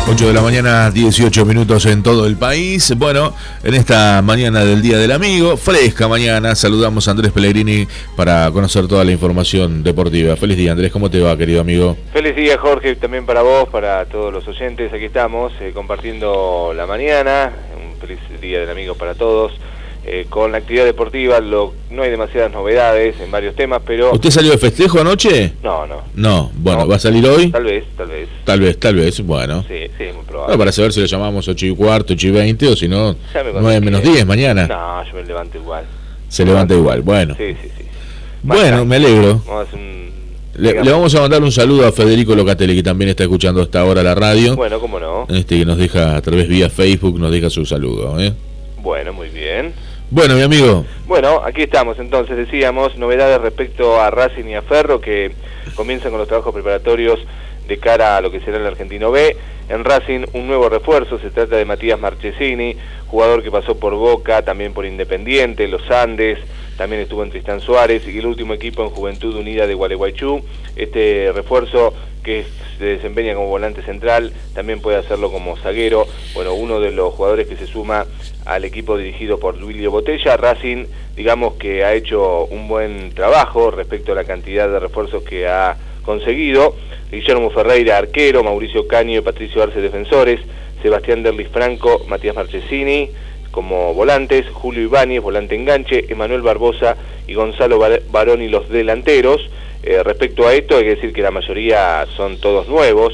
8 de la mañana, 18 minutos en todo el país. Bueno, en esta mañana del Día del Amigo, fresca mañana, saludamos a Andrés Pellegrini para conocer toda la información deportiva. Feliz día, Andrés, ¿cómo te va, querido amigo? Feliz día, Jorge, también para vos, para todos los oyentes. Aquí estamos compartiendo la mañana. Un feliz Día del Amigo para todos. Con la actividad deportiva no hay demasiadas novedades en varios temas, pero... ¿Usted salió de festejo anoche? No. No, bueno, no. ¿Va a salir hoy? Tal vez, bueno. Sí, muy probable. No, para saber si lo llamamos 8:15, 8:20 o si no, 9:10 mañana. No, yo me levanto igual. Se levanta igual, bueno. Sí. Bueno, me alegro. Vamos a hacer le vamos a mandar un saludo a Federico Locatelli, que también está escuchando hasta ahora la radio. Bueno, cómo no. Que nos deja a través vía Facebook, nos deja su saludo. Bueno, muy bien. Bueno, mi amigo. Bueno, aquí estamos entonces, decíamos, novedades respecto a Racing y a Ferro, que comienzan con los trabajos preparatorios de cara a lo que será el Argentino B. En Racing, un nuevo refuerzo, se trata de Matías Marchesini, jugador que pasó por Boca, también por Independiente, Los Andes, también estuvo en Tristán Suárez y el último equipo en Juventud Unida de Gualeguaychú. Este refuerzo, que se desempeña como volante central, también puede hacerlo como zaguero. Bueno, uno de los jugadores que se suma al equipo dirigido por Duilio Botella. Racing, digamos que ha hecho un buen trabajo respecto a la cantidad de refuerzos que ha conseguido. Guillermo Ferreira, arquero, Mauricio Caño y Patricio Arce, defensores, Sebastián Derlis Franco, Matías Marchesini como volantes, Julio Ibáñez, volante enganche, Emanuel Barbosa y Gonzalo Baroni los delanteros. Respecto a esto hay que decir que la mayoría son todos nuevos,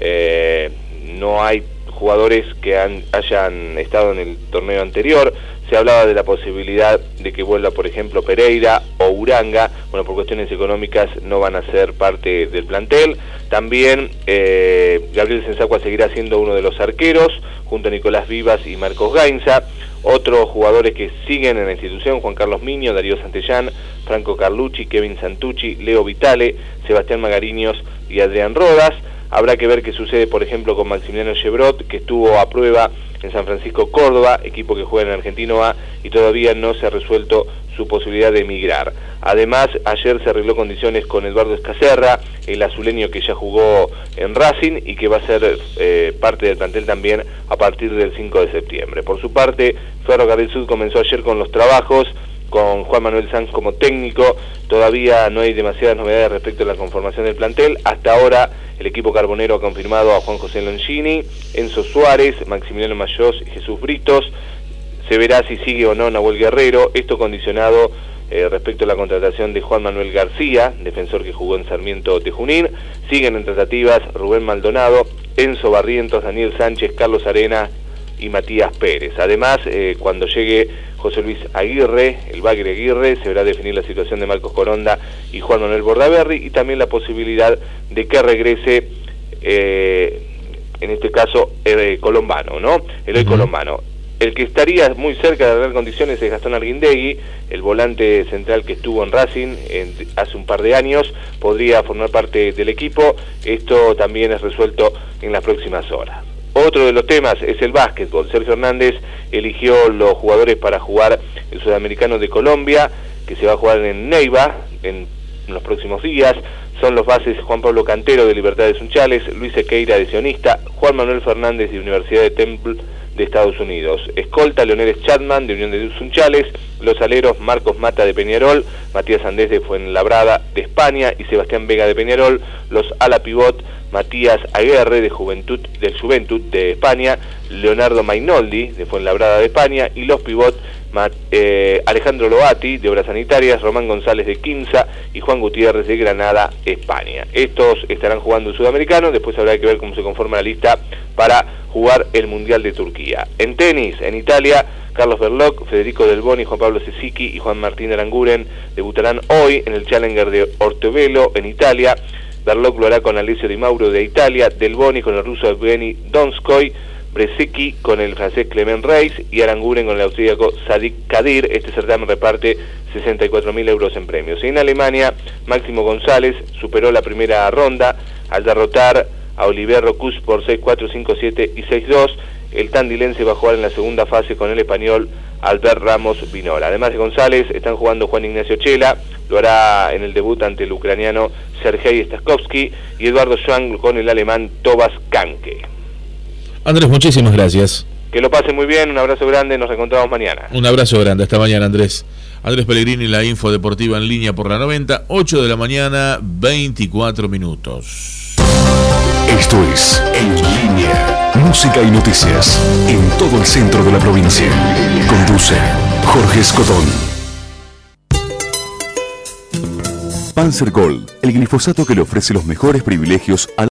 no hay jugadores que hayan estado en el torneo anterior. Se hablaba de la posibilidad de que vuelva, por ejemplo, Pereira o Uranga. Bueno, por cuestiones económicas no van a ser parte del plantel. También Gabriel Sensacua seguirá siendo uno de los arqueros, junto a Nicolás Vivas y Marcos Gainza. Otros jugadores que siguen en la institución: Juan Carlos Miño, Darío Santellán, Franco Carlucci, Kevin Santucci, Leo Vitale, Sebastián Magariños y Adrián Rodas. Habrá que ver qué sucede, por ejemplo, con Maximiliano Chebrot, que estuvo a prueba en San Francisco Córdoba, equipo que juega en Argentino A, y todavía no se ha resuelto su posibilidad de emigrar. Además, ayer se arregló condiciones con Eduardo Escacerra, el azuleño que ya jugó en Racing y que va a ser parte del plantel también a partir del 5 de septiembre. Por su parte, Ferrocarril Sud comenzó ayer con los trabajos, con Juan Manuel Sanz como técnico. Todavía no hay demasiadas novedades respecto a la conformación del plantel. Hasta ahora el equipo carbonero ha confirmado a Juan José Longini, Enzo Suárez, Maximiliano Mayós y Jesús Britos. Se verá si sigue o no Nahuel Guerrero, esto condicionado respecto a la contratación de Juan Manuel García, defensor que jugó en Sarmiento de Junín. Siguen en tratativas Rubén Maldonado, Enzo Barrientos, Daniel Sánchez, Carlos Arena y Matías Pérez. Además, cuando llegue José Luis Aguirre, el Bagre Aguirre, se verá definir la situación de Marcos Coronda y Juan Manuel Bordaberry, y también la posibilidad de que regrese, en este caso, Colombano, ¿no? Eloy Colombano. El que estaría muy cerca de arreglar condiciones es Gastón Arguindegui, el volante central que estuvo en Racing hace un par de años, podría formar parte del equipo. Esto también es resuelto en las próximas horas. Otro de los temas es el básquetbol. Sergio Hernández eligió los jugadores para jugar el Sudamericano de Colombia, que se va a jugar en Neiva en los próximos días. Son los bases Juan Pablo Cantero, de Libertad de Sunchales, Luis Sequeira, de Sionista, Juan Manuel Fernández, de Universidad de Temple de Estados Unidos. Escolta, Leonel Chapman, de Unión de Sunchales. Los aleros, Marcos Mata, de Peñarol, Matías Andés, de Fuenlabrada, de España, y Sebastián Vega, de Peñarol. Los ala pivot, Matías Aguerre, del Juventud de España, Leonardo Mainoldi, de Fuenlabrada, de España, y los pivot, Alejandro Loati, de Obras Sanitarias, Román González, de Quimsa, y Juan Gutiérrez, de Granada, España. Estos estarán jugando el Sudamericano. Después habrá que ver cómo se conforma la lista para jugar el Mundial de Turquía. En tenis, en Italia, Carlos Berlocq, Federico Del Boni, Juan Pablo Cecchi y Juan Martín Aranguren debutarán hoy en el Challenger de Ortobelo, en Italia. Berlocq lo hará con Alessio Di Mauro, de Italia, Del Boni con el ruso Evgeny Donskoy, Bresecki con el francés Clement Reis y Aranguren con el austríaco Sadik Kadir. Este certamen reparte 64.000 euros en premios. Y en Alemania, Máximo González superó la primera ronda al derrotar a Oliver Rocus por 6-4, 5-7 y 6-2. El tandilense va a jugar en la segunda fase con el español Albert Ramos Vinola. Además de González, están jugando Juan Ignacio Chela, lo hará en el debut ante el ucraniano Sergei Staskovsky, y Eduardo Schwang con el alemán Tobas Kanke. Andrés, muchísimas gracias. Que lo pasen muy bien, un abrazo grande, nos encontramos mañana. Un abrazo grande, hasta mañana, Andrés. Andrés Pellegrini, la info deportiva en línea por la 90, 8 de la mañana, 24 minutos. Esto es En Línea, música y noticias en todo el centro de la provincia. Conduce Jorge Escotón. Panzer Gold, el glifosato que le ofrece los mejores privilegios a